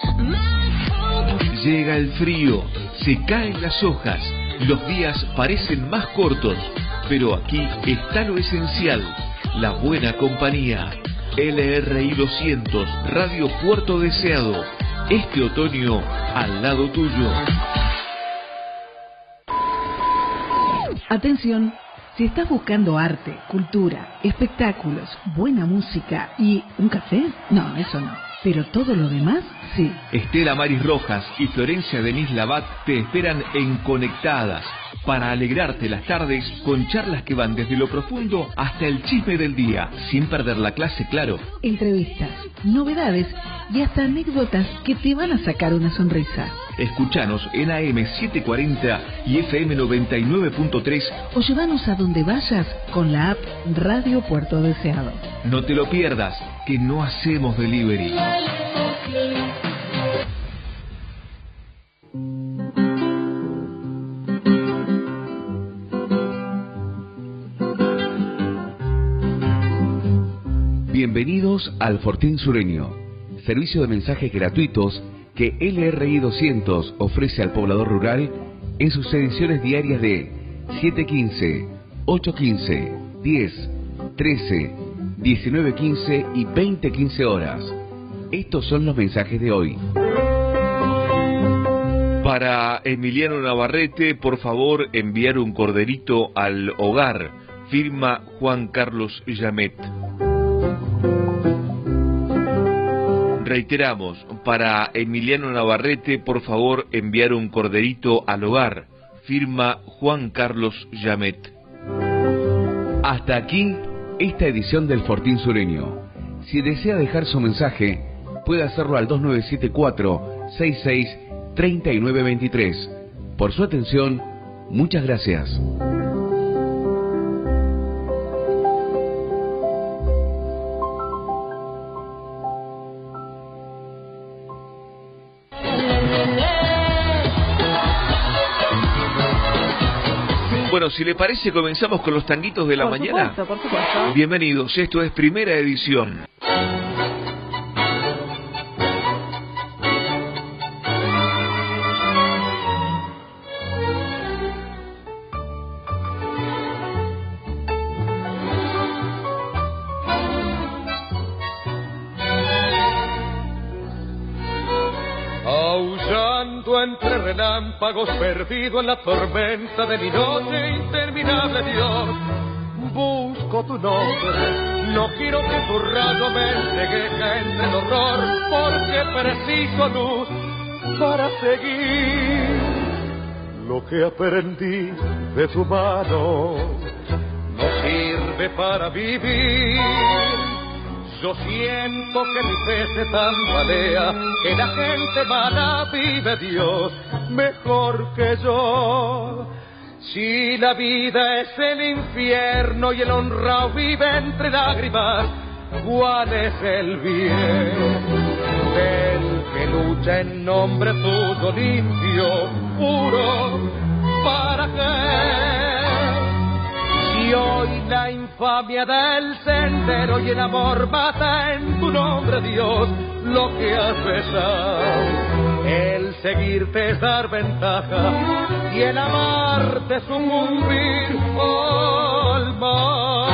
Llega el frío, se caen las hojas, los días parecen más cortos, pero aquí está lo esencial, la buena compañía. LRI 200, Radio Puerto Deseado, este otoño al lado tuyo. Atención, si estás buscando arte, cultura, espectáculos, buena música y un café, no, eso no. Pero todo lo demás, sí. Estela Maris Rojas y Florencia Denise Labat te esperan en Conectadas para alegrarte las tardes con charlas que van desde lo profundo hasta el chisme del día, sin perder la clase, claro. Entrevistas, novedades y hasta anécdotas que te van a sacar una sonrisa. Escuchanos en AM 740 y FM 99.3 o llévanos a donde vayas con la app Radio Puerto Deseado. No te lo pierdas, que no hacemos delivery. Bienvenidos al Fortín Sureño, servicio de mensajes gratuitos que LRI 200 ofrece al poblador rural en sus ediciones diarias de 7:15, 8:15, 10, 13, 19:15 y 20:15 horas. Estos son los mensajes de hoy. Para Emiliano Navarrete, por favor, enviar un corderito al hogar. Firma Juan Carlos Llamet. Reiteramos, para Emiliano Navarrete, por favor, enviar un corderito al hogar. Firma Juan Carlos Llamet. Hasta aquí esta edición del Fortín Sureño. Si desea dejar su mensaje, puede hacerlo al 2974-663923. Por su atención, muchas gracias. Bueno, si le parece, comenzamos con los tanguitos de la mañana. Por supuesto. Bienvenidos, esto es primera edición. Aullando entre relámpagos, perdido en la tormenta de mi noche interminable, Dios, busco tu nombre. No quiero que tu rayo me entregue entre el horror, porque preciso luz para seguir. Lo que aprendí de tu mano no sirve para vivir. Yo siento que mi fe se tambalea, que la gente mala vive Dios mejor que yo. Si la vida es el infierno y el honrado vive entre lágrimas, ¿cuál es el bien? El que lucha en nombre tuyo limpio, puro, ¿para qué? Y hoy la infamia del sendero y el amor mata en tu nombre, Dios, lo que has besado. El seguirte es dar ventaja y el amarte sucumbir al mal.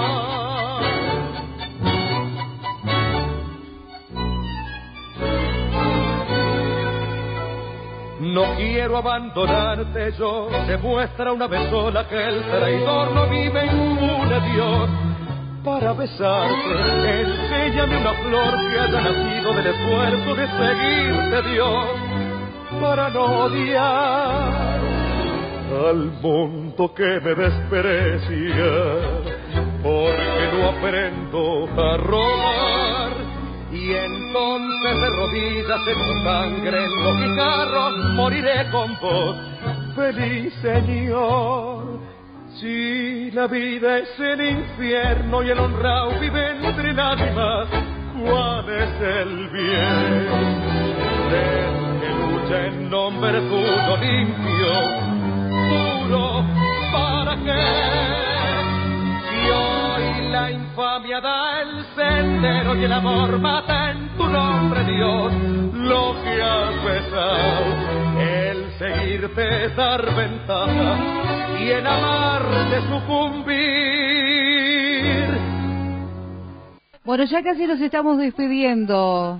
No quiero abandonarte, yo demuestra una vez sola que el traidor no vive impune, Dios. Para besarte, enséñame una flor que haya nacido del esfuerzo de seguirte, Dios, para no odiar al mundo que me desprecia, porque no aprendo a robar. Y entonces de rodillas en tu sangre, en los guijarros, moriré con vos, feliz Señor. Si la vida es el infierno y el honrado vive entre lágrimas, ¿cuál es el bien? El que lucha en nombre tuyo limpio, puro, ¿para qué? Si hoy la infamia da el sendero y el amor mata en tu nombre, Dios, los pedirte dar ventaja y en amarte sucumbir. Bueno, ya casi nos estamos despidiendo,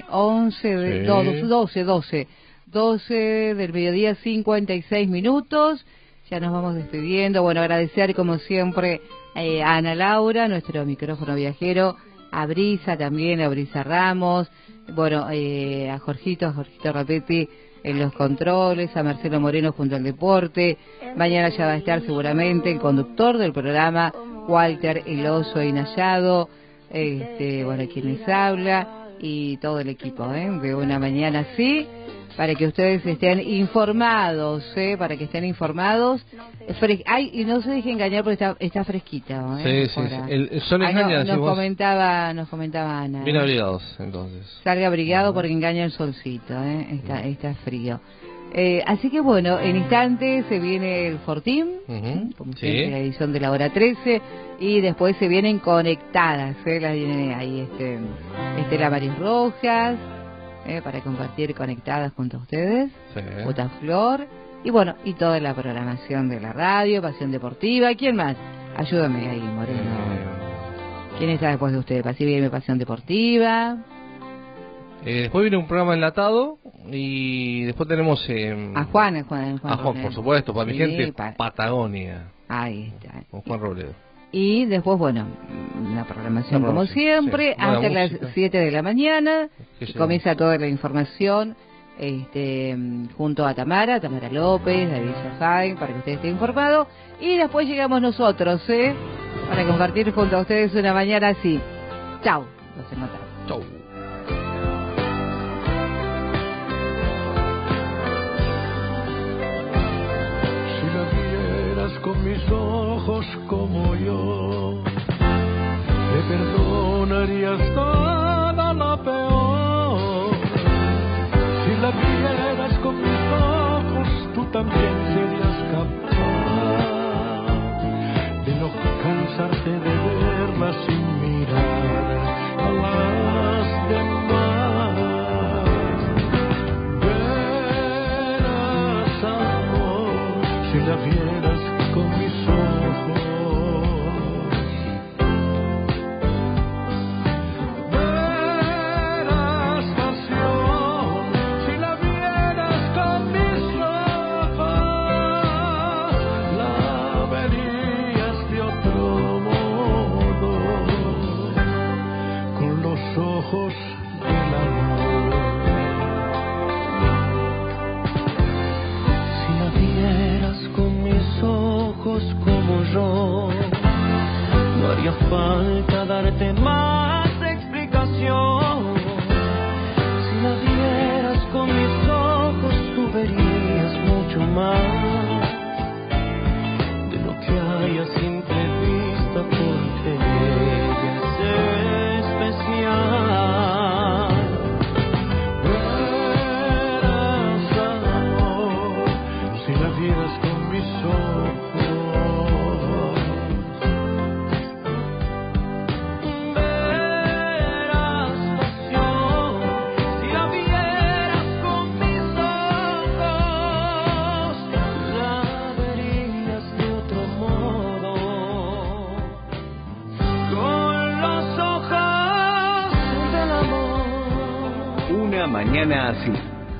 12 del mediodía, 56 minutos, ya nos vamos despidiendo. Bueno, agradecer como siempre a Ana Laura, nuestro micrófono viajero, a Brisa también, a Brisa Ramos, bueno, a Jorgito Rapetti en los controles, a Marcelo Moreno junto al deporte. Mañana ya va a estar seguramente el conductor del programa, Walter El Oso Inayado, bueno, quien les habla y todo el equipo, de Una Mañana Así, para que ustedes estén informados, para que estén informados. Y no se deje engañar porque está fresquita, Sí. El sol engaña, nos comentaba Ana. Bien abrigados, entonces. Salga abrigado porque engaña el solcito, está frío. Así que bueno, en instantes se viene el Fortín, como siempre, la edición de la hora 13, y después se vienen conectadas, las viene ahí Estela Maris Rojas, para compartir conectadas junto a ustedes, Bota Flor, y bueno, y toda la programación de la radio, Pasión Deportiva. ¿Quién más? Ayúdame ahí, Moreno. ¿Quién está después de ustedes? Así viene Pasión Deportiva. Después viene un programa enlatado y después tenemos a Juan, por supuesto, para mi gente, Patagonia. Ahí está. Con Juan Robledo. Y después, bueno, la programación como siempre, hasta las 7 de la mañana, comienza toda la información, junto a Tamara López, David Jaime, para que usted esté informado, y después llegamos nosotros, para compartir junto a ustedes una mañana así. Chau, los encontramos. Chau. Con mis ojos como yo, te perdonarías toda la peor. Si la vieras con mis ojos, tú también serías capaz de no cansarte de verla sin mirar a las demás. Verás, amor, si la vieras con mis ojos, verás pasión, si la vieras con mis ojos, la verías de otro modo, con los ojos del amor. Si la vieras con mis ojos como yo, no haría falta darte más explicación. Si la vieras con mis ojos, tú verías mucho más de lo que hay a simple vista, porque ella es especial. Verás, amor, si la vieras con mis ojos. Mañana Así.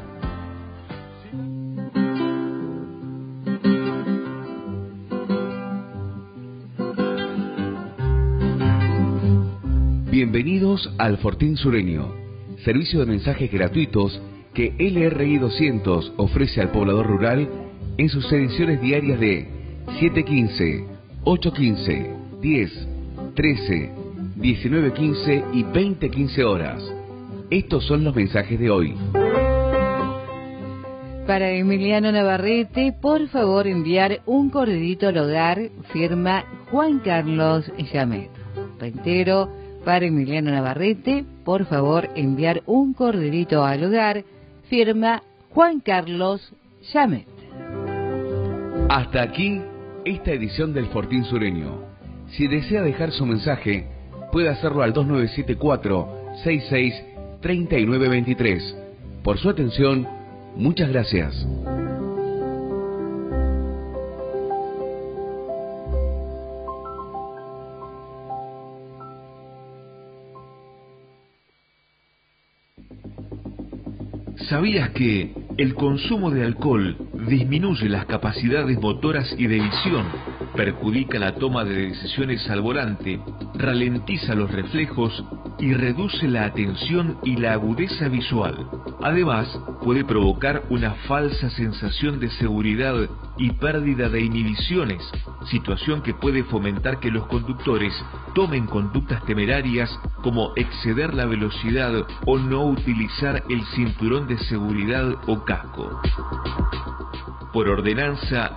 Bienvenidos al Fortín Sureño, servicio de mensajes gratuitos que LRI 200 ofrece al poblador rural en sus ediciones diarias de 7:15, 8:15, 10, 13, 19:15 y 20:15 horas. Estos son los mensajes de hoy. Para Emiliano Navarrete, por favor enviar un corderito al hogar, firma Juan Carlos Llamet. Reitero, para Emiliano Navarrete, por favor enviar un corderito al hogar, firma Juan Carlos Llamet. Hasta aquí esta edición del Fortín Sureño. Si desea dejar su mensaje, puede hacerlo al 2974-663923. Por su atención, muchas gracias. ¿Sabías que el consumo de alcohol disminuye las capacidades motoras y de visión, perjudica la toma de decisiones al volante, ralentiza los reflejos y reduce la atención y la agudeza visual? Además, puede provocar una falsa sensación de seguridad y pérdida de inhibiciones, situación que puede fomentar que los conductores tomen conductas temerarias como exceder la velocidad o no utilizar el cinturón de seguridad o casco. Por ordenanza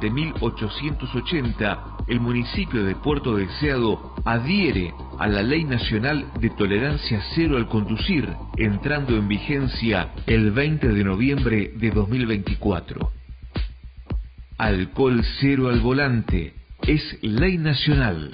7880, el municipio de Puerto Deseado adhiere a la Ley Nacional de Tolerancia Cero al Conducir, entrando en vigencia el 20 de noviembre de 2024. Alcohol cero al volante es ley nacional.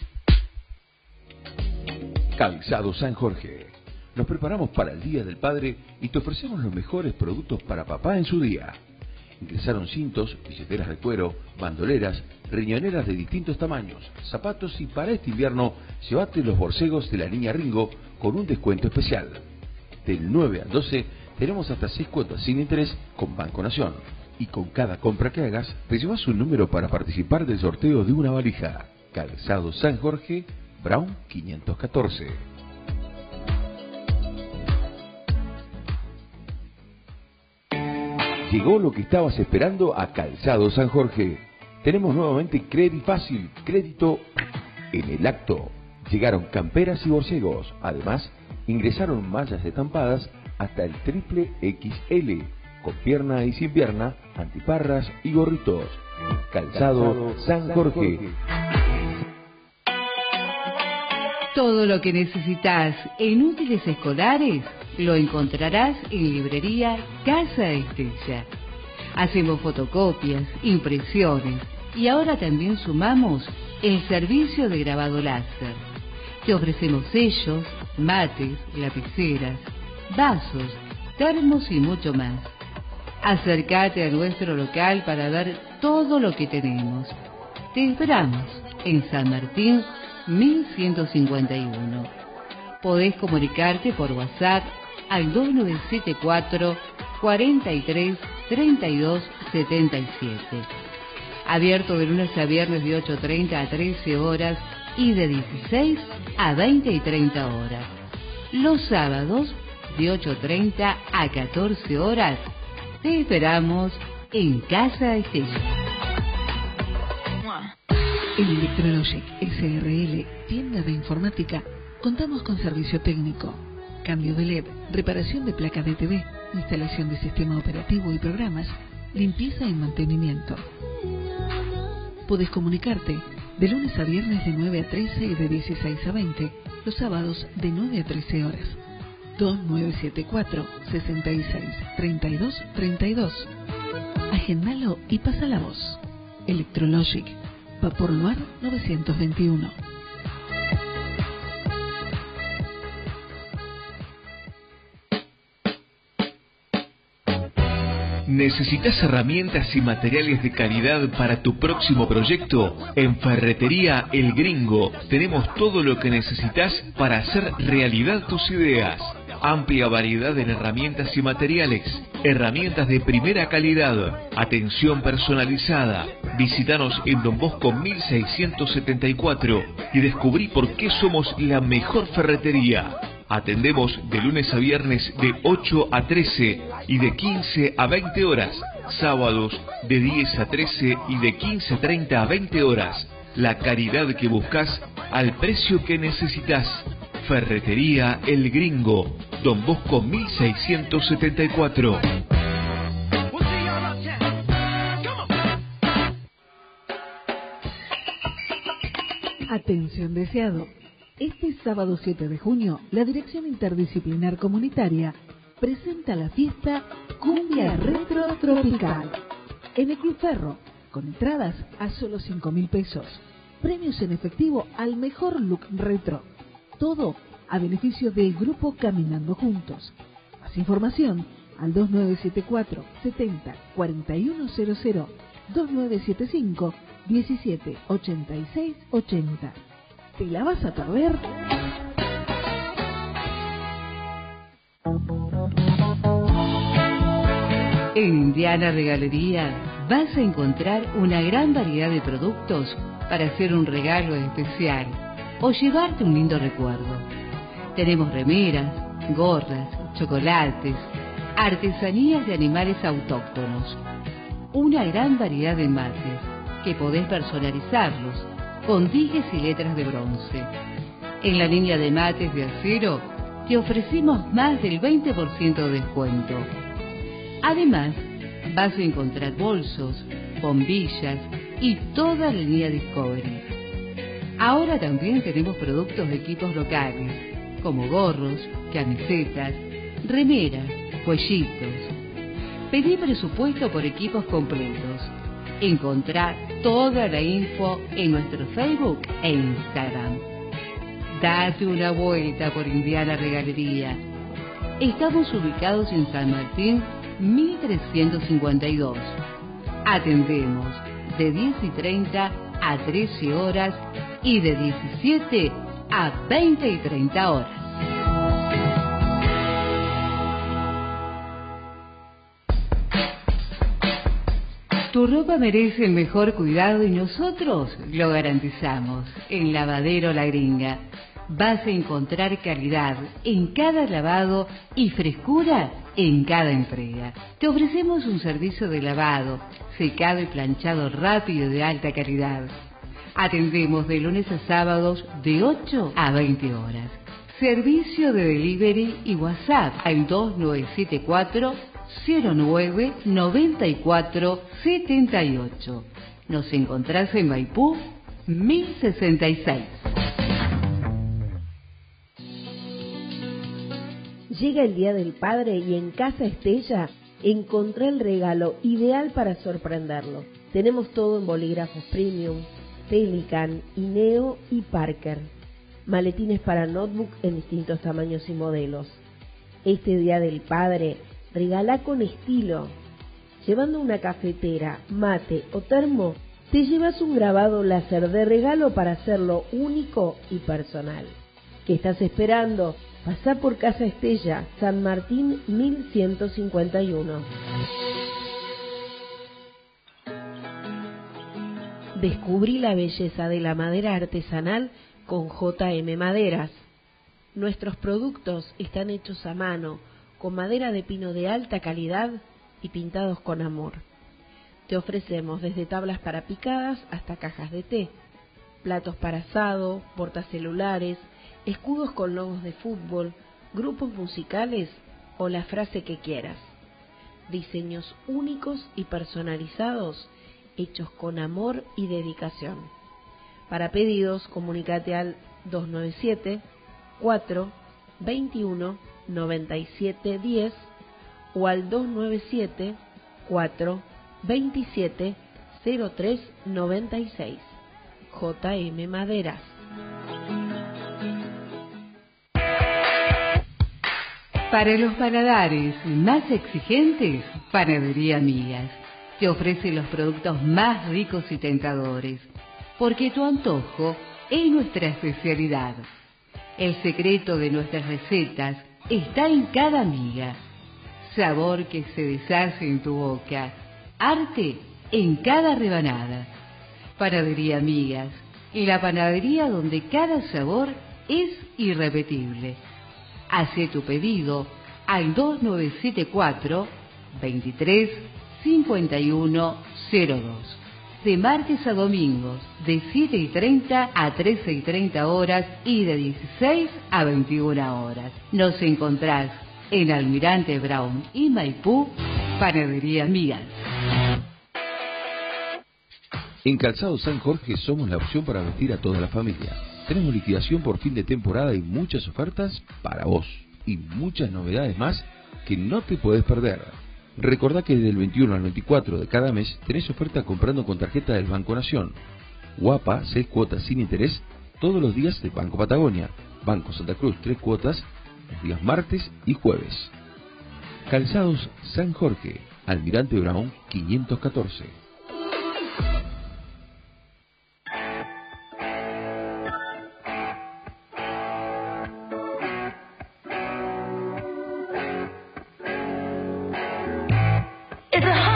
Calzado San Jorge. Nos preparamos para el Día del Padre y te ofrecemos los mejores productos para papá en su día. Ingresaron cintos, billeteras de cuero, bandoleras, riñoneras de distintos tamaños, zapatos y para este invierno llévate los borcegos de la niña Ringo con un descuento especial. Del 9 al 12 tenemos hasta 6 cuotas sin interés con Banco Nación. Y con cada compra que hagas te llevas un número para participar del sorteo de una valija. Calzado San Jorge, Brown 514. Llegó lo que estabas esperando a Calzado San Jorge. Tenemos nuevamente Crédito Fácil, crédito en el acto. Llegaron camperas y borcegos. Además, ingresaron mallas estampadas hasta el triple XL, con pierna y sin pierna, antiparras y gorritos. Calzado San Jorge. Todo lo que necesitas en útiles escolares lo encontrarás en Librería Casa Estella. Hacemos fotocopias, impresiones y ahora también sumamos el servicio de grabado láser. Te ofrecemos sellos, mates, lapiceras, vasos, termos y mucho más. Acércate a nuestro local para ver todo lo que tenemos. Te esperamos en San Martín 1151. Podés comunicarte por WhatsApp al 2974 43 32 77. Abierto de lunes a viernes de 8:30 a 13 horas y de 16 a 20 y 30 horas. Los sábados de 8:30 a 14 horas. Te esperamos en Casa Estella. En Electrologic SRL, tienda de informática, contamos con servicio técnico, cambio de LED, reparación de placa de TV, instalación de sistema operativo y programas, limpieza y mantenimiento. Podés comunicarte de lunes a viernes de 9 a 13 y de 16 a 20, los sábados de 9 a 13 horas. 2974 66 32 32. Agendalo y pasa la voz. Electrologic, Vapor Luar 921. ¿Necesitas herramientas y materiales de calidad para tu próximo proyecto? En Ferretería El Gringo tenemos todo lo que necesitas para hacer realidad tus ideas. Amplia variedad en herramientas y materiales, herramientas de primera calidad, atención personalizada. Visítanos en Don Bosco 1674 y descubrí por qué somos la mejor ferretería. Atendemos de lunes a viernes de 8 a 13 y de 15 a 20 horas. Sábados de 10 a 13 y de 15:30 a 20 horas. La calidad que buscas al precio que necesitas. Ferretería El Gringo, Don Bosco 1674. Atención deseado. Este sábado 7 de junio, la Dirección Interdisciplinar Comunitaria presenta la fiesta Cumbia Retro Tropical en Equiferro, con entradas a solo 5.000 pesos. Premios en efectivo al mejor look retro. Todo a beneficio del grupo Caminando Juntos. Más información al 2974 70 4100, 2975 17 86 80. ¿Te la vas a perder? Indiana Regalería vas a encontrar una gran variedad de productos para hacer un regalo especial o llevarte un lindo recuerdo. Tenemos remeras, gorras, chocolates, artesanías de animales autóctonos, una gran variedad de mates que podés personalizarlos con dijes y letras de bronce. En la línea de mates de acero te ofrecimos más del 20% de descuento. Además, vas a encontrar bolsos, bombillas y toda la línea Discovery. Ahora también tenemos productos de equipos locales, como gorros, camisetas, remeras, cuellitos. Pedí presupuesto por equipos completos. Encontrá toda la info en nuestro Facebook e Instagram. Date una vuelta por Indiana Regalería. Estamos ubicados en San Martín, 1352. Atendemos de 10:30 a 13 horas y de 17 a 20:30 horas. Tu ropa merece el mejor cuidado y nosotros lo garantizamos. En Lavadero La Gringa vas a encontrar calidad en cada lavado y frescura en cada entrega. Te ofrecemos un servicio de lavado, secado y planchado rápido y de alta calidad. Atendemos de lunes a sábados de 8 a 20 horas. Servicio de delivery y WhatsApp al 2974-099478. Nos encontrás en Maipú, 1066. Llega el Día del Padre y en Casa Estella encontré el regalo ideal para sorprenderlo. Tenemos todo en bolígrafos premium, Pelican, Ineo y Parker. Maletines para notebook en distintos tamaños y modelos. Este Día del Padre, regala con estilo. Llevando una cafetera, mate o termo, te llevas un grabado láser de regalo para hacerlo único y personal. ¿Qué estás esperando? Pasá por Casa Estella, San Martín 1151. Descubrí la belleza de la madera artesanal con J.M. Maderas. Nuestros productos están hechos a mano, con madera de pino de alta calidad y pintados con amor. Te ofrecemos desde tablas para picadas hasta cajas de té, platos para asado, portacelulares, escudos con logos de fútbol, grupos musicales o la frase que quieras. Diseños únicos y personalizados, hechos con amor y dedicación. Para pedidos, comunícate al 297-421-9710 o al 297-427-0396. J.M. Maderas. Para los paladares más exigentes, Panadería Amigas te ofrece los productos más ricos y tentadores, porque tu antojo es nuestra especialidad. El secreto de nuestras recetas está en cada miga, sabor que se deshace en tu boca, arte en cada rebanada. Panadería Amigas, la panadería donde cada sabor es irrepetible. Hace tu pedido al 2974 23 5102. De martes a domingos, de 7:30 a 13:30 horas y de 16 a 21 horas. Nos encontrás en Almirante Brown y Maipú, Panadería Amigas. En Calzado San Jorge somos la opción para vestir a toda la familia. Tenemos liquidación por fin de temporada y muchas ofertas para vos. Y muchas novedades más que no te podés perder. Recordá que desde el 21 al 24 de cada mes tenés oferta comprando con tarjeta del Banco Nación. Guapa, 6 cuotas sin interés todos los días de Banco Patagonia. Banco Santa Cruz, 3 cuotas los días martes y jueves. Calzados San Jorge, Almirante Brown 514. It's a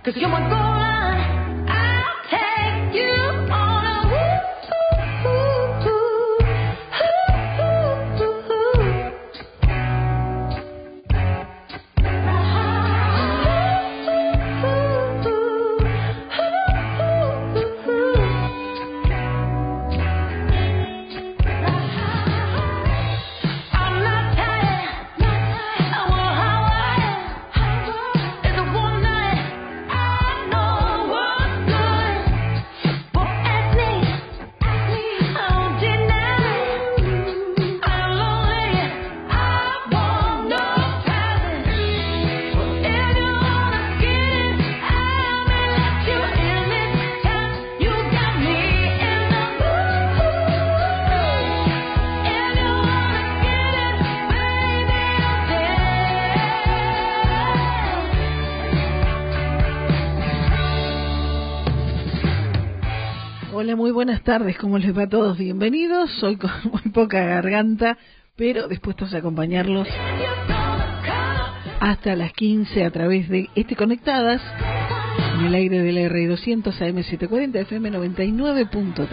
Hola, muy buenas tardes, ¿cómo les va a todos? Bienvenidos, hoy con muy poca garganta, pero dispuestos a acompañarlos hasta las 15 a través de Conectadas, en el aire del LRI200 AM740 FM 99.3.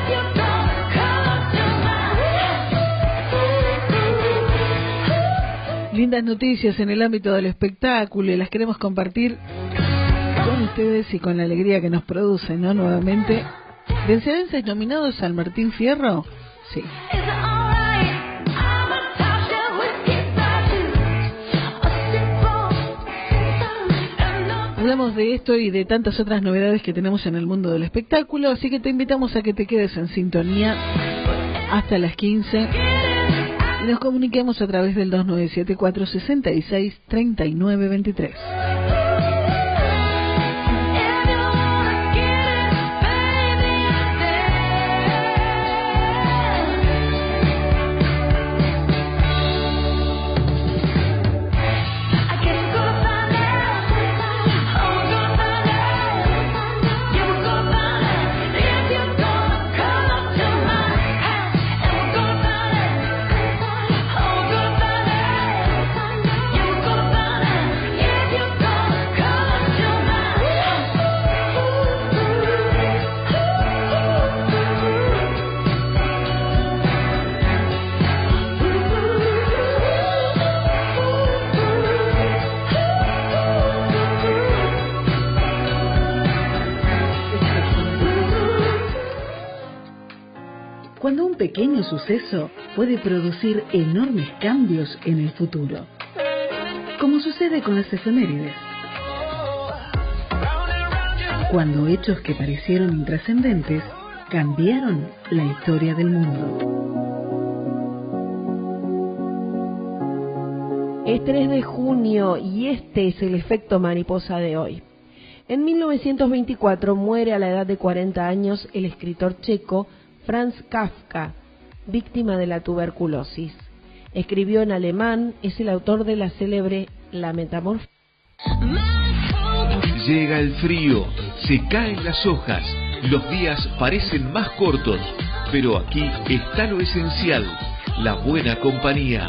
Lindas noticias en el ámbito del espectáculo y las queremos compartir con ustedes y con la alegría que nos produce, ¿no? Nuevamente, ¿vencedores nominados al Martín Fierro? Sí. Hablamos de esto y de tantas otras novedades que tenemos en el mundo del espectáculo, así que te invitamos a que te quedes en sintonía hasta las 15 y nos comuniquemos a través del 2974-66-3923. Cuando un pequeño suceso puede producir enormes cambios en el futuro, como sucede con las efemérides. Cuando hechos que parecieron intrascendentes cambiaron la historia del mundo. Es 3 de junio y este es el efecto mariposa de hoy. En 1924 muere a la edad de 40 años el escritor checo Franz Kafka, víctima de la tuberculosis. Escribió en alemán, es el autor de la célebre La Metamorfosis. Llega el frío, se caen las hojas, los días parecen más cortos, pero aquí está lo esencial, la buena compañía.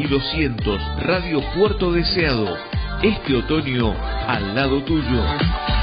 LRI200, Radio Puerto Deseado, este otoño al lado tuyo.